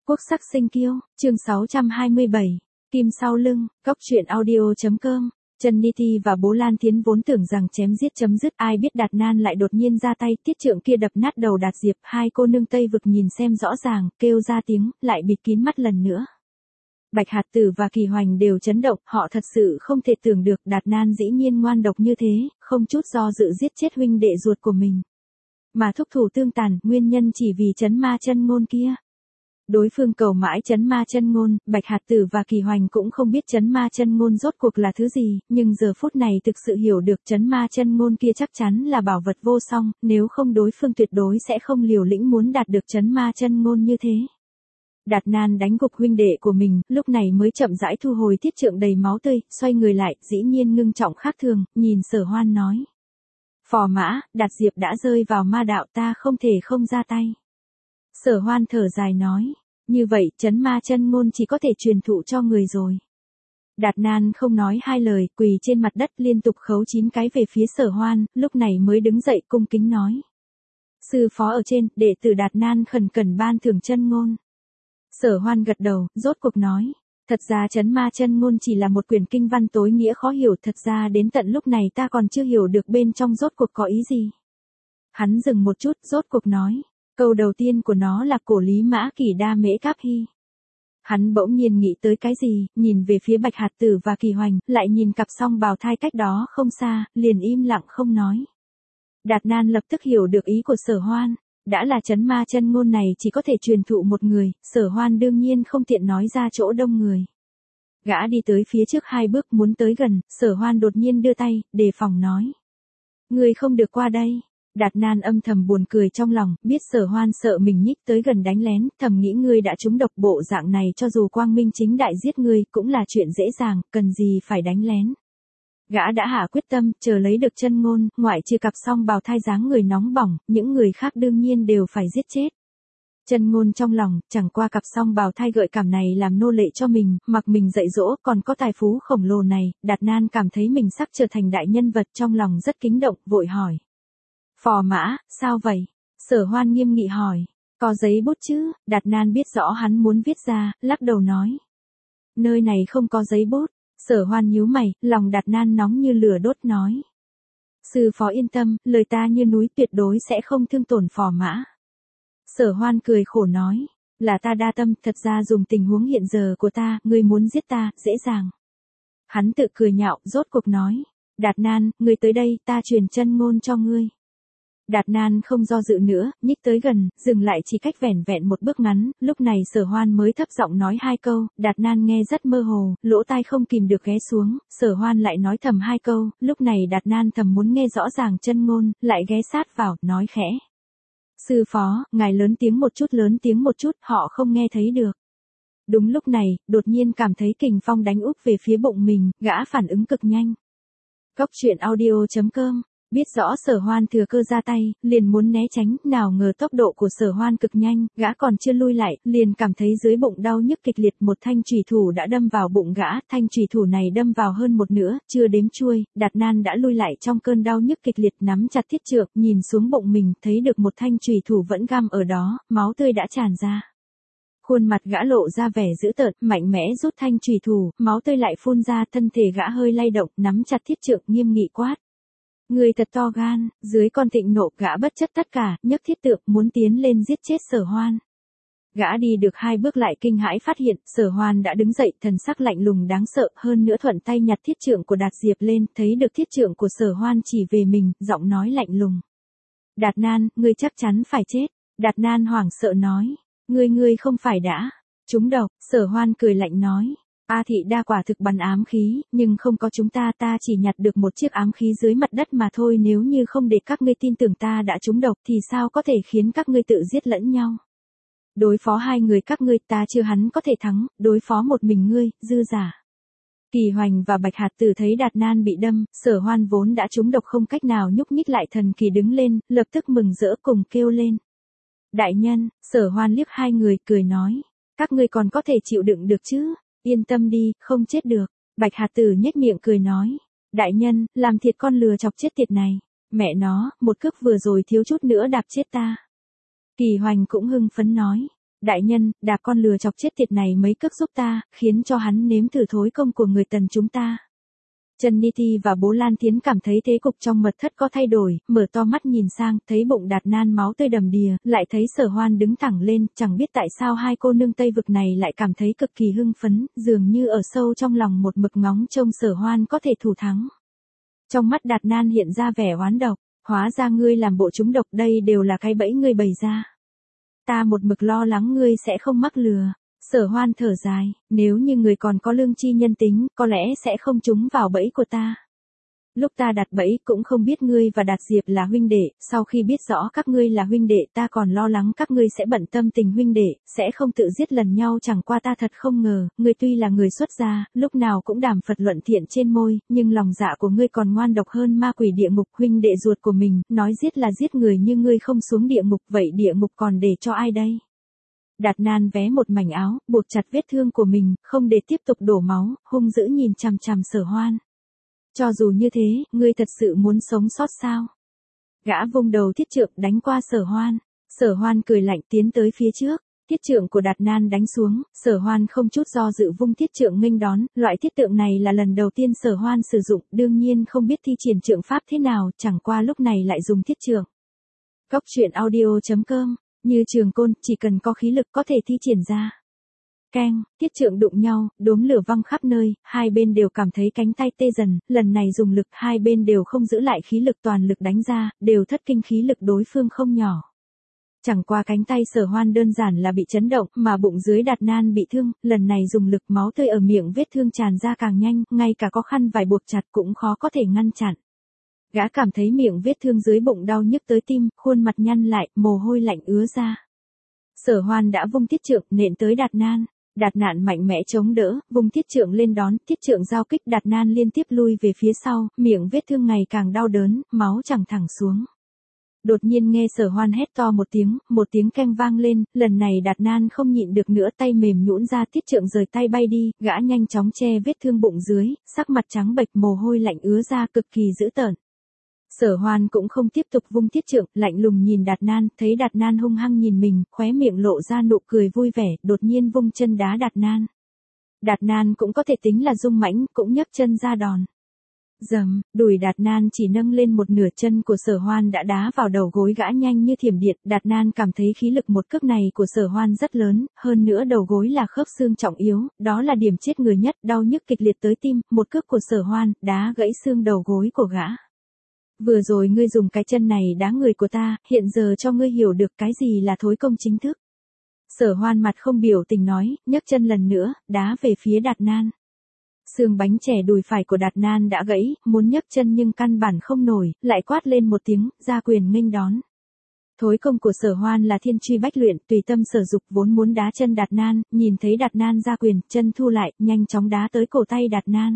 Quốc sắc sinh kiêu, chương 627, Kim sau lưng, Cóc truyện audio.com. Trần Niti và bố Lan Thiến vốn tưởng rằng chém giết chấm dứt, ai biết Đạt Nan lại đột nhiên ra tay, tiết trượng kia đập nát đầu Đạt Diệp, hai cô nương Tây Vực nhìn xem rõ ràng, kêu ra tiếng, lại bịt kín mắt lần nữa. Bạch Hạt Tử và Kỳ Hoành đều chấn động, họ thật sự không thể tưởng được Đạt Nan dĩ nhiên ngoan độc như thế, không chút do dự giết chết huynh đệ ruột của mình. Mà thúc thủ tương tàn, nguyên nhân chỉ vì trấn ma chân ngôn kia. Đối phương cầu mãi trấn ma chân ngôn, Bạch Hạt Tử và Kỳ Hoành cũng không biết trấn ma chân ngôn rốt cuộc là thứ gì, nhưng giờ phút này thực sự hiểu được trấn ma chân ngôn kia chắc chắn là bảo vật vô song, nếu không đối phương tuyệt đối sẽ không liều lĩnh muốn đạt được trấn ma chân ngôn như thế. Đạt Nan đánh gục huynh đệ của mình, lúc này mới chậm rãi thu hồi tiết trượng đầy máu tươi, xoay người lại, dĩ nhiên ngưng trọng khác thường, nhìn Sở Hoan nói. Phò mã, Đạt Diệp đã rơi vào ma đạo, ta không thể không ra tay. Sở Hoan thở dài nói, như vậy trấn ma chân ngôn chỉ có thể truyền thụ cho người rồi. Đạt Nan không nói hai lời, quỳ trên mặt đất liên tục khấu 9 cái về phía Sở Hoan, lúc này mới đứng dậy cung kính nói. Sư phó ở trên, đệ tử Đạt Nan khẩn cần ban thưởng chân ngôn. Sở Hoan gật đầu, rốt cuộc nói. Thật ra trấn ma chân ngôn chỉ là một quyển kinh văn tối nghĩa khó hiểu, thật ra đến tận lúc này ta còn chưa hiểu được bên trong rốt cuộc có ý gì. Hắn dừng một chút, rốt cuộc nói. Câu đầu tiên của nó là cổ lý mã kỳ đa mễ cáp hy. Hắn bỗng nhiên nghĩ tới cái gì, nhìn về phía Bạch Hạt Tử và Kỳ Hoành, lại nhìn cặp song bào thai cách đó không xa, liền im lặng không nói. Đạt Nan lập tức hiểu được ý của Sở Hoan. Đã là trấn ma chân ngôn này chỉ có thể truyền thụ một người, Sở Hoan đương nhiên không tiện nói ra chỗ đông người. Gã đi tới phía trước 2 bước muốn tới gần, Sở Hoan đột nhiên đưa tay, đề phòng nói. Người không được qua đây. Đạt Nan âm thầm buồn cười trong lòng, biết Sở Hoan sợ mình nhích tới gần đánh lén, thầm nghĩ ngươi đã trúng độc, bộ dạng này cho dù quang minh chính đại giết ngươi cũng là chuyện dễ dàng, cần gì phải đánh lén. Gã đã hạ quyết tâm, chờ lấy được chân ngôn, ngoại trừ cặp song bào thai dáng người nóng bỏng, những người khác đương nhiên đều phải giết chết. Chân ngôn trong lòng, chẳng qua cặp song bào thai gợi cảm này làm nô lệ cho mình, mặc mình dạy dỗ, còn có tài phú khổng lồ này, Đạt Nan cảm thấy mình sắp trở thành đại nhân vật, trong lòng rất kính động, vội hỏi. Phò mã, sao vậy? Sở Hoan nghiêm nghị hỏi. Có giấy bút chứ? Đạt Nan biết rõ hắn muốn viết ra, lắc đầu nói. Nơi này không có giấy bút. Sở Hoan nhíu mày, lòng Đạt Nan nóng như lửa đốt nói. Sư phó yên tâm, lời ta như núi, tuyệt đối sẽ không thương tổn phò mã. Sở Hoan cười khổ nói. Là ta đa tâm, thật ra dùng tình huống hiện giờ của ta, ngươi muốn giết ta, dễ dàng. Hắn tự cười nhạo, rốt cuộc nói. Đạt Nan, ngươi tới đây, ta truyền chân ngôn cho ngươi. Đạt Nan không do dự nữa, nhích tới gần, dừng lại chỉ cách vẻn vẹn một bước ngắn, lúc này Sở Hoan mới thấp giọng nói 2 câu, Đạt Nan nghe rất mơ hồ, lỗ tai không kìm được ghé xuống, Sở Hoan lại nói thầm 2 câu, lúc này Đạt Nan thầm muốn nghe rõ ràng chân ngôn, lại ghé sát vào, nói khẽ. Sư phó, ngài lớn tiếng một chút, họ không nghe thấy được. Đúng lúc này, đột nhiên cảm thấy kình phong đánh úp về phía bụng mình, gã phản ứng cực nhanh. Cóc truyện audio.com. Biết rõ Sở Hoan thừa cơ ra tay, liền muốn né tránh, nào ngờ tốc độ của Sở Hoan cực nhanh, gã còn chưa lui lại, liền cảm thấy dưới bụng đau nhức kịch liệt, một thanh chùy thủ đã đâm vào bụng gã, thanh chùy thủ này đâm vào hơn một nửa, chưa đếm chuôi, Đạt Nan đã lui lại trong cơn đau nhức kịch liệt, nắm chặt thiết trượng, nhìn xuống bụng mình, thấy được một thanh chùy thủ vẫn găm ở đó, máu tươi đã tràn ra. Khuôn mặt gã lộ ra vẻ dữ tợn, mạnh mẽ rút thanh chùy thủ, máu tươi lại phun ra, thân thể gã hơi lay động, nắm chặt thiết trượng, nghiêm nghị quát. Người thật to gan, dưới con thịnh nộ, gã bất chấp tất cả, nhấc thiết trượng muốn tiến lên giết chết Sở Hoan. Gã đi được 2 bước lại kinh hãi phát hiện, Sở Hoan đã đứng dậy, thần sắc lạnh lùng đáng sợ, hơn nữa thuận tay nhặt thiết trượng của Đạt Diệp lên, thấy được thiết trượng của Sở Hoan chỉ về mình, giọng nói lạnh lùng. Đạt Nan, ngươi chắc chắn phải chết. Đạt Nan hoảng sợ nói, ngươi không phải đã trúng độc. Sở Hoan cười lạnh nói. A thị đa quả thực bắn ám khí, nhưng không có chúng ta chỉ nhặt được một chiếc ám khí dưới mặt đất mà thôi, nếu như không để các ngươi tin tưởng ta đã trúng độc thì sao có thể khiến các ngươi tự giết lẫn nhau. Đối phó 2 người các ngươi ta chưa hắn có thể thắng, đối phó một mình ngươi, dư giả. Kỳ Hoành và Bạch Hạt Tử thấy Đạt Nan bị đâm, Sở Hoan vốn đã trúng độc không cách nào nhúc nhích lại thần kỳ đứng lên, lập tức mừng rỡ cùng kêu lên. Đại nhân, Sở Hoan liếc 2 người cười nói, các ngươi còn có thể chịu đựng được chứ? Yên tâm đi, không chết được. Bạch Hạt Tử nhếch miệng cười nói. Đại nhân, làm thiệt con lừa chọc chết tiệt này. Mẹ nó, một cước vừa rồi thiếu chút nữa đạp chết ta. Kỳ Hoành cũng hưng phấn nói. Đại nhân, đạp con lừa chọc chết tiệt này mấy cước giúp ta, khiến cho hắn nếm thử thối công của người Tần chúng ta. Trần Niti và bố Lan Tiến cảm thấy thế cục trong mật thất có thay đổi, mở to mắt nhìn sang, thấy bụng Đạt Nan máu tươi đầm đìa, lại thấy Sở Hoan đứng thẳng lên, chẳng biết tại sao hai cô nương Tây vực này lại cảm thấy cực kỳ hưng phấn, dường như ở sâu trong lòng một mực ngóng trông Sở Hoan có thể thủ thắng. Trong mắt Đạt Nan hiện ra vẻ oán độc, hóa ra ngươi làm bộ trúng độc, đây đều là cái bẫy ngươi bày ra. Ta một mực lo lắng ngươi sẽ không mắc lừa. Sở Hoan thở dài, nếu như người còn có lương tri nhân tính, có lẽ sẽ không trúng vào bẫy của ta. Lúc ta đặt bẫy cũng không biết ngươi và Đạt Diệp là huynh đệ, sau khi biết rõ các ngươi là huynh đệ ta còn lo lắng các ngươi sẽ bận tâm tình huynh đệ, sẽ không tự giết lần nhau, chẳng qua ta thật không ngờ, ngươi tuy là người xuất gia, lúc nào cũng đàm Phật luận thiện trên môi, nhưng lòng dạ của ngươi còn ngoan độc hơn ma quỷ địa ngục, huynh đệ ruột của mình, nói giết là giết người như ngươi không xuống địa ngục, vậy địa ngục còn để cho ai đây? Đạt Nan vé một mảnh áo, buộc chặt vết thương của mình, không để tiếp tục đổ máu, hung dữ nhìn chằm chằm Sở Hoan. Cho dù như thế, ngươi thật sự muốn sống sót sao? Gã vung đầu thiết trượng đánh qua Sở Hoan. Sở Hoan cười lạnh tiến tới phía trước. Thiết trượng của Đạt Nan đánh xuống, Sở Hoan không chút do dự vung thiết trượng nghênh đón, loại thiết tượng này là lần đầu tiên Sở Hoan sử dụng, đương nhiên không biết thi triển trượng pháp thế nào, chẳng qua lúc này lại dùng thiết trượng. Cóc truyện audio.com, như trường côn, chỉ cần có khí lực có thể thi triển ra. Keng, thiết trượng đụng nhau, đốm lửa văng khắp nơi, hai bên đều cảm thấy cánh tay tê dần, lần này dùng lực, hai bên đều không giữ lại khí lực, toàn lực đánh ra, đều thất kinh, khí lực đối phương không nhỏ. Chẳng qua cánh tay Sở Hoan đơn giản là bị chấn động, mà bụng dưới Đạt Nan bị thương, lần này dùng lực, máu tươi ở miệng vết thương tràn ra càng nhanh, ngay cả có khăn vải buộc chặt cũng khó có thể ngăn chặn. Gã cảm thấy miệng vết thương dưới bụng đau nhức tới tim, khuôn mặt nhăn lại, mồ hôi lạnh ứa ra. Sở Hoan đã vung thiết trượng nện tới Đạt Nan. Đạt Nạn mạnh mẽ chống đỡ, vung thiết trượng lên đón, thiết trượng giao kích, Đạt Nan liên tiếp lui về phía sau, miệng vết thương ngày càng đau đớn, máu chẳng thẳng xuống. Đột nhiên nghe Sở Hoan hét to một tiếng keng vang lên, lần này Đạt Nan không nhịn được nữa, tay mềm nhũn ra, thiết trượng rời tay bay đi, gã nhanh chóng che vết thương bụng dưới, sắc mặt trắng bệch, mồ hôi lạnh ứa ra, cực kỳ dữ tợn. Sở Hoan cũng không tiếp tục vung thiết trượng, lạnh lùng nhìn Đạt Nan, thấy Đạt Nan hung hăng nhìn mình, khóe miệng lộ ra nụ cười vui vẻ, đột nhiên vung chân đá Đạt Nan. Đạt Nan cũng có thể tính là dung mãnh, cũng nhấc chân ra đòn. Dầm, đùi Đạt Nan chỉ nâng lên một nửa, chân của Sở Hoan đã đá vào đầu gối gã nhanh như thiểm điện, Đạt Nan cảm thấy khí lực một cước này của Sở Hoan rất lớn, hơn nữa đầu gối là khớp xương trọng yếu, đó là điểm chết người nhất, đau nhức kịch liệt tới tim, một cước của Sở Hoan, đá gãy xương đầu gối của gã. Vừa rồi ngươi dùng cái chân này đá người của ta, hiện giờ cho ngươi hiểu được cái gì là thối công chính thức. Sở Hoan mặt không biểu tình nói, nhấc chân lần nữa, đá về phía Đạt Nan. Xương bánh chè đùi phải của Đạt Nan đã gãy, muốn nhấc chân nhưng căn bản không nổi, lại quát lên một tiếng, ra quyền nghênh đón. Thối công của Sở Hoan là thiên truy bách luyện, tùy tâm sở dục, vốn muốn đá chân Đạt Nan, nhìn thấy Đạt Nan ra quyền, chân thu lại, nhanh chóng đá tới cổ tay Đạt Nan.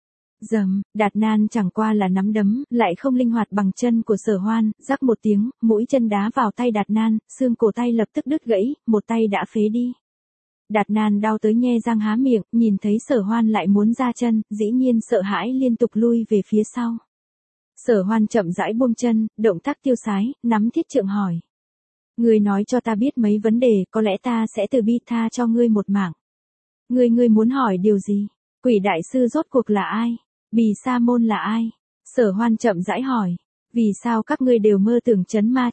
Dầm, Đạt Nan chẳng qua là nắm đấm, lại không linh hoạt bằng chân của Sở Hoan, rắc một tiếng, mũi chân đá vào tay Đạt Nan, xương cổ tay lập tức đứt gãy, một tay đã phế đi. Đạt Nan đau tới nhe răng há miệng, nhìn thấy Sở Hoan lại muốn ra chân, dĩ nhiên sợ hãi liên tục lui về phía sau. Sở Hoan chậm rãi buông chân, động tác tiêu sái, nắm thiết trượng hỏi. Ngươi nói cho ta biết mấy vấn đề, có lẽ ta sẽ từ bi tha cho ngươi một mạng. Ngươi muốn hỏi điều gì? Quỷ đại sư rốt cuộc là ai? Bì Sa Môn là ai? Sở Hoan chậm rãi hỏi. Vì sao các ngươi đều mơ tưởng chấn ma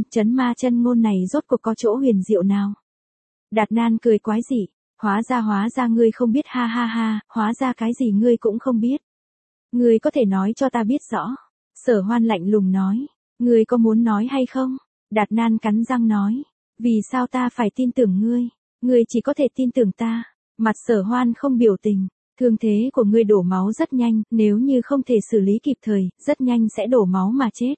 chân ngôn này rốt cuộc có chỗ huyền diệu nào? Đạt Nan cười quái dị. Hóa ra ngươi không biết, ha ha ha, hóa ra cái gì ngươi cũng không biết. Ngươi có thể nói cho ta biết rõ. Sở Hoan lạnh lùng nói. Ngươi có muốn nói hay không? Đạt Nan cắn răng nói. Vì sao ta phải tin tưởng ngươi? Ngươi chỉ có thể tin tưởng ta. Mặt Sở Hoan không biểu tình. Thương thế của ngươi đổ máu rất nhanh, nếu như không thể xử lý kịp thời, rất nhanh sẽ đổ máu mà chết.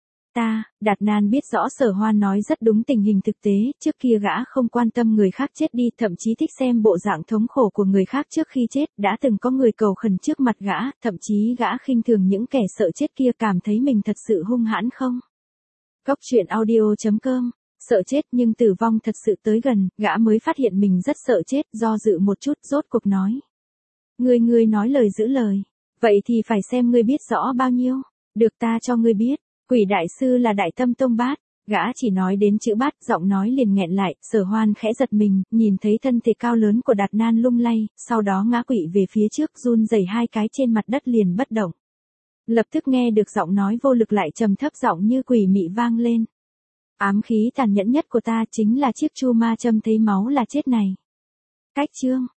Đạt Nan biết rõ Sở Hoan nói rất đúng tình hình thực tế, trước kia gã không quan tâm người khác chết đi, thậm chí thích xem bộ dạng thống khổ của người khác trước khi chết, đã từng có người cầu khẩn trước mặt gã, thậm chí gã khinh thường những kẻ sợ chết kia, cảm thấy mình thật sự hung hãn không? Cóc truyện audio.com, sợ chết nhưng tử vong thật sự tới gần, gã mới phát hiện mình rất sợ chết, do dự một chút, rốt cuộc nói. Ngươi nói lời giữ lời, vậy thì phải xem ngươi biết rõ bao nhiêu, được ta cho ngươi biết. Quỷ đại sư là Đại Tâm Tông Bát, Gã chỉ nói đến chữ bát, giọng nói liền nghẹn lại, Sở Hoan khẽ giật mình, nhìn thấy thân thể cao lớn của Đạt Nan lung lay, sau đó ngã quỵ về phía trước, run rẩy hai cái trên mặt đất liền bất động. Lập tức nghe được giọng nói vô lực lại trầm thấp giọng như quỷ mị vang lên. Ám khí tàn nhẫn nhất của ta chính là chiếc chu ma châm thấy máu là chết này. Cách chương